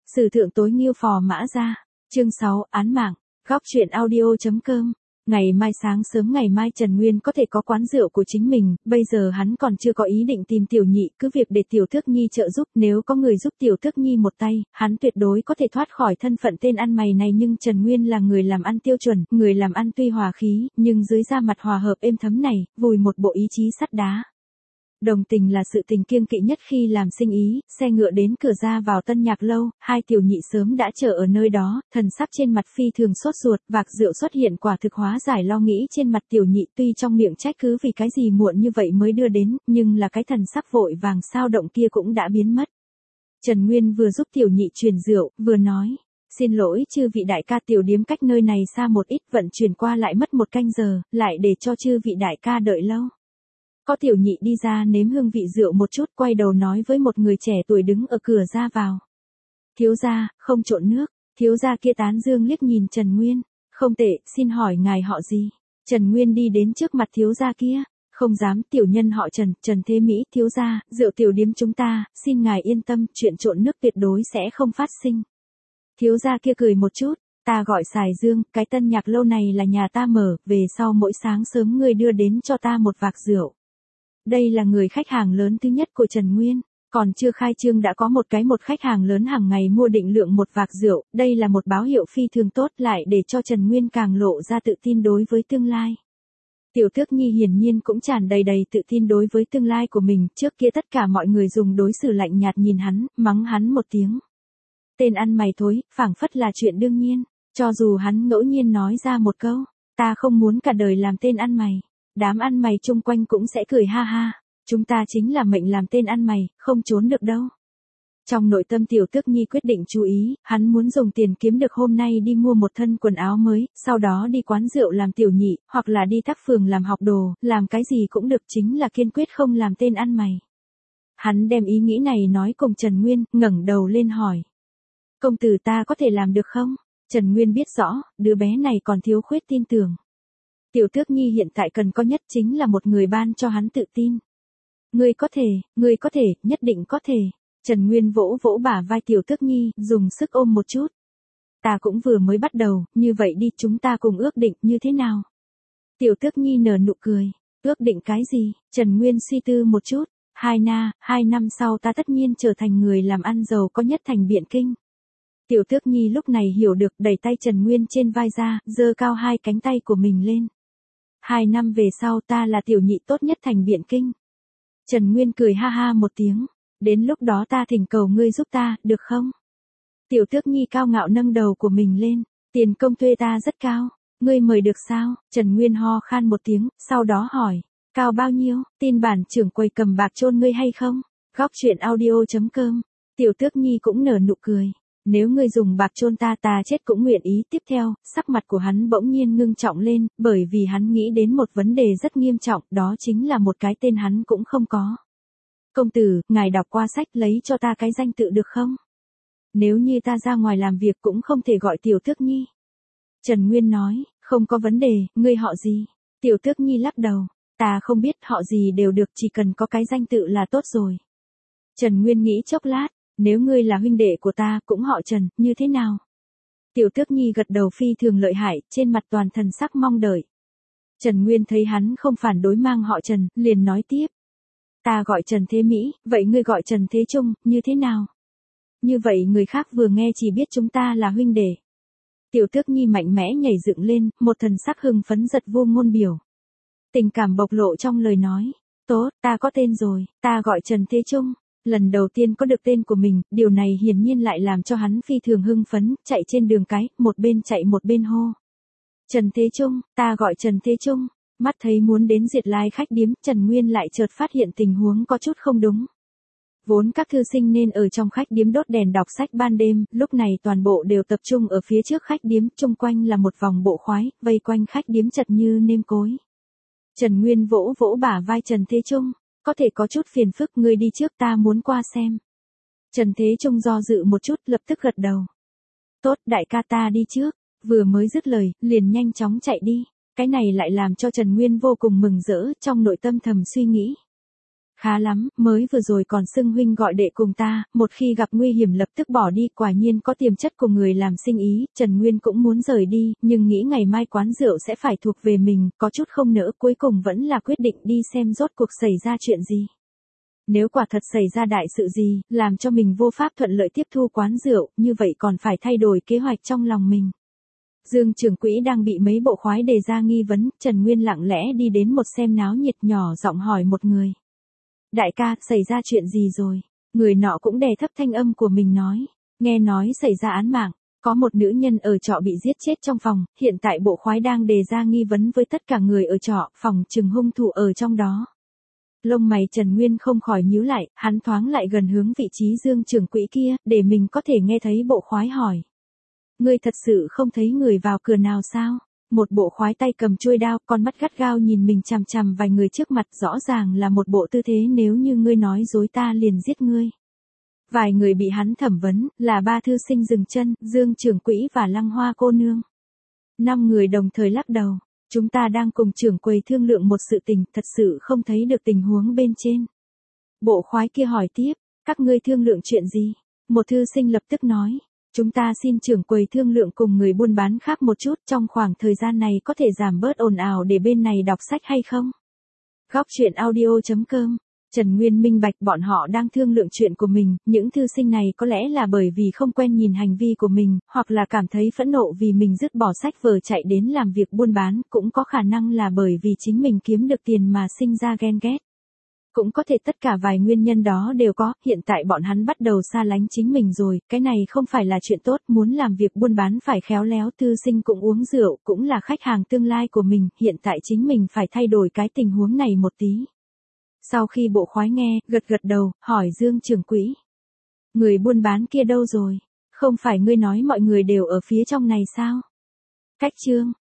Sử thượng tối nghiêu phò mã ra. Chương 6, án mạng. Góc truyện audio.com. Ngày mai sáng sớm ngày mai Trần Nguyên có thể có quán rượu của chính mình, bây giờ hắn còn chưa có ý định tìm Tiểu Nhị, cứ việc để Tiểu Tước Nhi trợ giúp, nếu có người giúp Tiểu Tước Nhi một tay, hắn tuyệt đối có thể thoát khỏi thân phận tên ăn mày này, nhưng Trần Nguyên là người làm ăn tiêu chuẩn, người làm ăn tuy hòa khí, nhưng dưới da mặt hòa hợp êm thấm này, vùi một bộ ý chí sắt đá. Đồng tình là sự tình kiêng kỵ nhất khi làm sinh ý, xe ngựa đến cửa ra vào Tân Nhạc Lâu, hai Tiểu Nhị sớm đã chờ ở nơi đó, thần sắc trên mặt phi thường sốt ruột, vạc rượu xuất hiện quả thực hóa giải lo nghĩ trên mặt Tiểu Nhị, tuy trong miệng trách cứ vì cái gì muộn như vậy mới đưa đến, nhưng là cái thần sắc vội vàng sao động kia cũng đã biến mất. Trần Nguyên vừa giúp Tiểu Nhị truyền rượu, vừa nói. Xin lỗi chư vị đại ca, tiểu điếm cách nơi này xa một ít, vận chuyển qua lại mất 1 canh giờ, lại để cho chư vị đại ca đợi lâu. Có Tiểu Nhị đi ra nếm hương vị rượu một chút, quay đầu nói với một người trẻ tuổi đứng ở cửa ra vào. Thiếu gia, không trộn nước. Thiếu gia kia tán dương liếc nhìn Trần Nguyên. Không tệ, xin hỏi ngài họ gì? Trần Nguyên đi đến trước mặt thiếu gia kia. Không dám, tiểu nhân họ Trần, Trần Thế Mỹ. Thiếu gia, rượu tiểu điếm chúng ta, xin ngài yên tâm, chuyện trộn nước tuyệt đối sẽ không phát sinh. Thiếu gia kia cười một chút. Ta gọi Sài Dương, cái Tân Nhạc Lâu này là nhà ta mở, về sau mỗi sáng sớm ngươi đưa đến cho ta một vạc rượu. Đây là người khách hàng lớn thứ nhất của Trần Nguyên, còn chưa khai trương đã có một khách hàng lớn hàng ngày mua định lượng một vạc rượu, đây là một báo hiệu phi thường tốt, lại để cho Trần Nguyên càng lộ ra tự tin đối với tương lai. Tiểu Tước Nhi hiển nhiên cũng tràn đầy tự tin đối với tương lai của mình, trước kia tất cả mọi người dùng đối xử lạnh nhạt nhìn hắn, mắng hắn một tiếng. Tên ăn mày thối, phảng phất là chuyện đương nhiên, cho dù hắn ngẫu nhiên nói ra một câu, ta không muốn cả đời làm tên ăn mày. Đám ăn mày chung quanh cũng sẽ cười ha ha, chúng ta chính là mệnh làm tên ăn mày, không trốn được đâu. Trong nội tâm Tiểu Tước Nhi quyết định chú ý, hắn muốn dùng tiền kiếm được hôm nay đi mua một thân quần áo mới, sau đó đi quán rượu làm tiểu nhị, hoặc là đi tác phường làm học đồ, làm cái gì cũng được, chính là kiên quyết không làm tên ăn mày. Hắn đem ý nghĩ này nói cùng Trần Nguyên, ngẩng đầu lên hỏi. Công tử ta có thể làm được không? Trần Nguyên biết rõ, đứa bé này còn thiếu khuyết tin tưởng. Tiểu Tước Nhi hiện tại cần có nhất chính là một người ban cho hắn tự tin. Ngươi có thể, nhất định có thể. Trần Nguyên vỗ vỗ bả vai Tiểu Tước Nhi, dùng sức ôm một chút. Ta cũng vừa mới bắt đầu, như vậy đi, chúng ta cùng ước định như thế nào? Tiểu Tước Nhi nở nụ cười. Ước định cái gì? Trần Nguyên suy tư một chút. 2 năm sau ta tất nhiên trở thành người làm ăn giàu có nhất thành Biện Kinh. Tiểu Tước Nhi lúc này hiểu được, đẩy tay Trần Nguyên trên vai ra, giơ cao 2 cánh tay của mình lên. 2 năm về sau ta là tiểu nhị tốt nhất thành Biện Kinh. Trần Nguyên cười ha ha một tiếng. Đến lúc đó ta thỉnh cầu ngươi giúp ta, được không? Tiểu Tước Nhi cao ngạo nâng đầu của mình lên. Tiền công thuê ta rất cao. Ngươi mời được sao? Trần Nguyên ho khan một tiếng, sau đó hỏi. Cao bao nhiêu? Tin bản trưởng quầy cầm bạc chôn ngươi hay không? Góc truyện audio.com. Tiểu Tước Nhi cũng nở nụ cười. Nếu ngươi dùng bạc chôn ta, ta chết cũng nguyện ý. Tiếp theo, sắc mặt của hắn bỗng nhiên ngưng trọng lên, bởi vì hắn nghĩ đến một vấn đề rất nghiêm trọng, đó chính là một cái tên hắn cũng không có. Công tử, ngài đọc qua sách, lấy cho ta cái danh tự được không? Nếu như ta ra ngoài làm việc cũng không thể gọi Tiểu Tước Nhi. Trần Nguyên nói, không có vấn đề, ngươi họ gì? Tiểu Tước Nhi lắc đầu, ta không biết, họ gì đều được, chỉ cần có cái danh tự là tốt rồi. Trần Nguyên nghĩ chốc lát. Nếu ngươi là huynh đệ của ta, cũng họ Trần, như thế nào? Tiểu Tước Nhi gật đầu phi thường lợi hại, trên mặt toàn thần sắc mong đợi. Trần Nguyên thấy hắn không phản đối mang họ Trần, liền nói tiếp. Ta gọi Trần Thế Mỹ, vậy ngươi gọi Trần Thế Trung, như thế nào? Như vậy người khác vừa nghe chỉ biết chúng ta là huynh đệ. Tiểu Tước Nhi mạnh mẽ nhảy dựng lên, một thần sắc hưng phấn giật vô ngôn biểu. Tình cảm bộc lộ trong lời nói. Tốt, ta có tên rồi, ta gọi Trần Thế Trung. Lần đầu tiên có được tên của mình, điều này hiển nhiên lại làm cho hắn phi thường hưng phấn, chạy trên đường cái, một bên chạy một bên hô. Trần Thế Trung, ta gọi Trần Thế Trung. Mắt thấy muốn đến Duyệt Lai khách điếm, Trần Nguyên lại chợt phát hiện tình huống có chút không đúng. Vốn các thư sinh nên ở trong khách điếm đốt đèn đọc sách ban đêm, lúc này toàn bộ đều tập trung ở phía trước khách điếm, chung quanh là một vòng bộ khoái, vây quanh khách điếm chật như nêm cối. Trần Nguyên vỗ vỗ bả vai Trần Thế Trung. Có thể có chút phiền phức, ngươi đi trước, ta muốn qua xem. Trần Thế Trung do dự một chút, lập tức gật đầu. Tốt, đại ca ta đi trước. Vừa mới dứt lời, liền nhanh chóng chạy đi. Cái này lại làm cho Trần Nguyên vô cùng mừng rỡ, trong nội tâm thầm suy nghĩ. Khá lắm, mới vừa rồi còn xưng huynh gọi đệ cùng ta, một khi gặp nguy hiểm lập tức bỏ đi, quả nhiên có tiềm chất của người làm sinh ý, Trần Nguyên cũng muốn rời đi, nhưng nghĩ ngày mai quán rượu sẽ phải thuộc về mình, có chút không nỡ, cuối cùng vẫn là quyết định đi xem rốt cuộc xảy ra chuyện gì. Nếu quả thật xảy ra đại sự gì, làm cho mình vô pháp thuận lợi tiếp thu quán rượu, như vậy còn phải thay đổi kế hoạch trong lòng mình. Dương trưởng quỹ đang bị mấy bộ khoái đề ra nghi vấn, Trần Nguyên lặng lẽ đi đến một xem náo nhiệt, nhỏ giọng hỏi một người. Đại ca, xảy ra chuyện gì rồi? Người nọ cũng đè thấp thanh âm của mình nói. Nghe nói xảy ra án mạng, có một nữ nhân ở trọ bị giết chết trong phòng, hiện tại bộ khoái đang đề ra nghi vấn với tất cả người ở trọ, phòng chừng hung thủ ở trong đó. Lông mày Trần Nguyên không khỏi nhíu lại, hắn thoáng lại gần hướng vị trí Dương trưởng quỹ kia, để mình có thể nghe thấy bộ khoái hỏi. Ngươi thật sự không thấy người vào cửa nào sao? Một bộ khoái tay cầm chuôi đao, con mắt gắt gao nhìn mình chằm chằm vài người trước mặt, rõ ràng là một bộ tư thế nếu như ngươi nói dối ta liền giết ngươi. Vài người bị hắn thẩm vấn, là ba thư sinh dừng chân, Dương trưởng quỹ và Lăng Hoa cô nương. 5 người đồng thời lắc đầu. Chúng ta đang cùng trưởng quầy thương lượng một sự tình, thật sự không thấy được tình huống bên trên. Bộ khoái kia hỏi tiếp, các ngươi thương lượng chuyện gì? Một thư sinh lập tức nói, chúng ta xin trưởng quầy thương lượng cùng người buôn bán khác một chút, trong khoảng thời gian này có thể giảm bớt ồn ào để bên này đọc sách hay không? Góc truyện audio.com. Trần Nguyên minh bạch bọn họ đang thương lượng chuyện của mình, những thư sinh này có lẽ là bởi vì không quen nhìn hành vi của mình, hoặc là cảm thấy phẫn nộ vì mình dứt bỏ sách vở chạy đến làm việc buôn bán, cũng có khả năng là bởi vì chính mình kiếm được tiền mà sinh ra ghen ghét. Cũng có thể tất cả vài nguyên nhân đó đều có, hiện tại bọn hắn bắt đầu xa lánh chính mình rồi, cái này không phải là chuyện tốt, muốn làm việc buôn bán phải khéo léo, thư sinh cũng uống rượu, cũng là khách hàng tương lai của mình, hiện tại chính mình phải thay đổi cái tình huống này một tí. Sau khi bộ khoái nghe, gật gật đầu, hỏi Dương trưởng quỹ. Người buôn bán kia đâu rồi? Không phải ngươi nói mọi người đều ở phía trong này sao? Cách chương.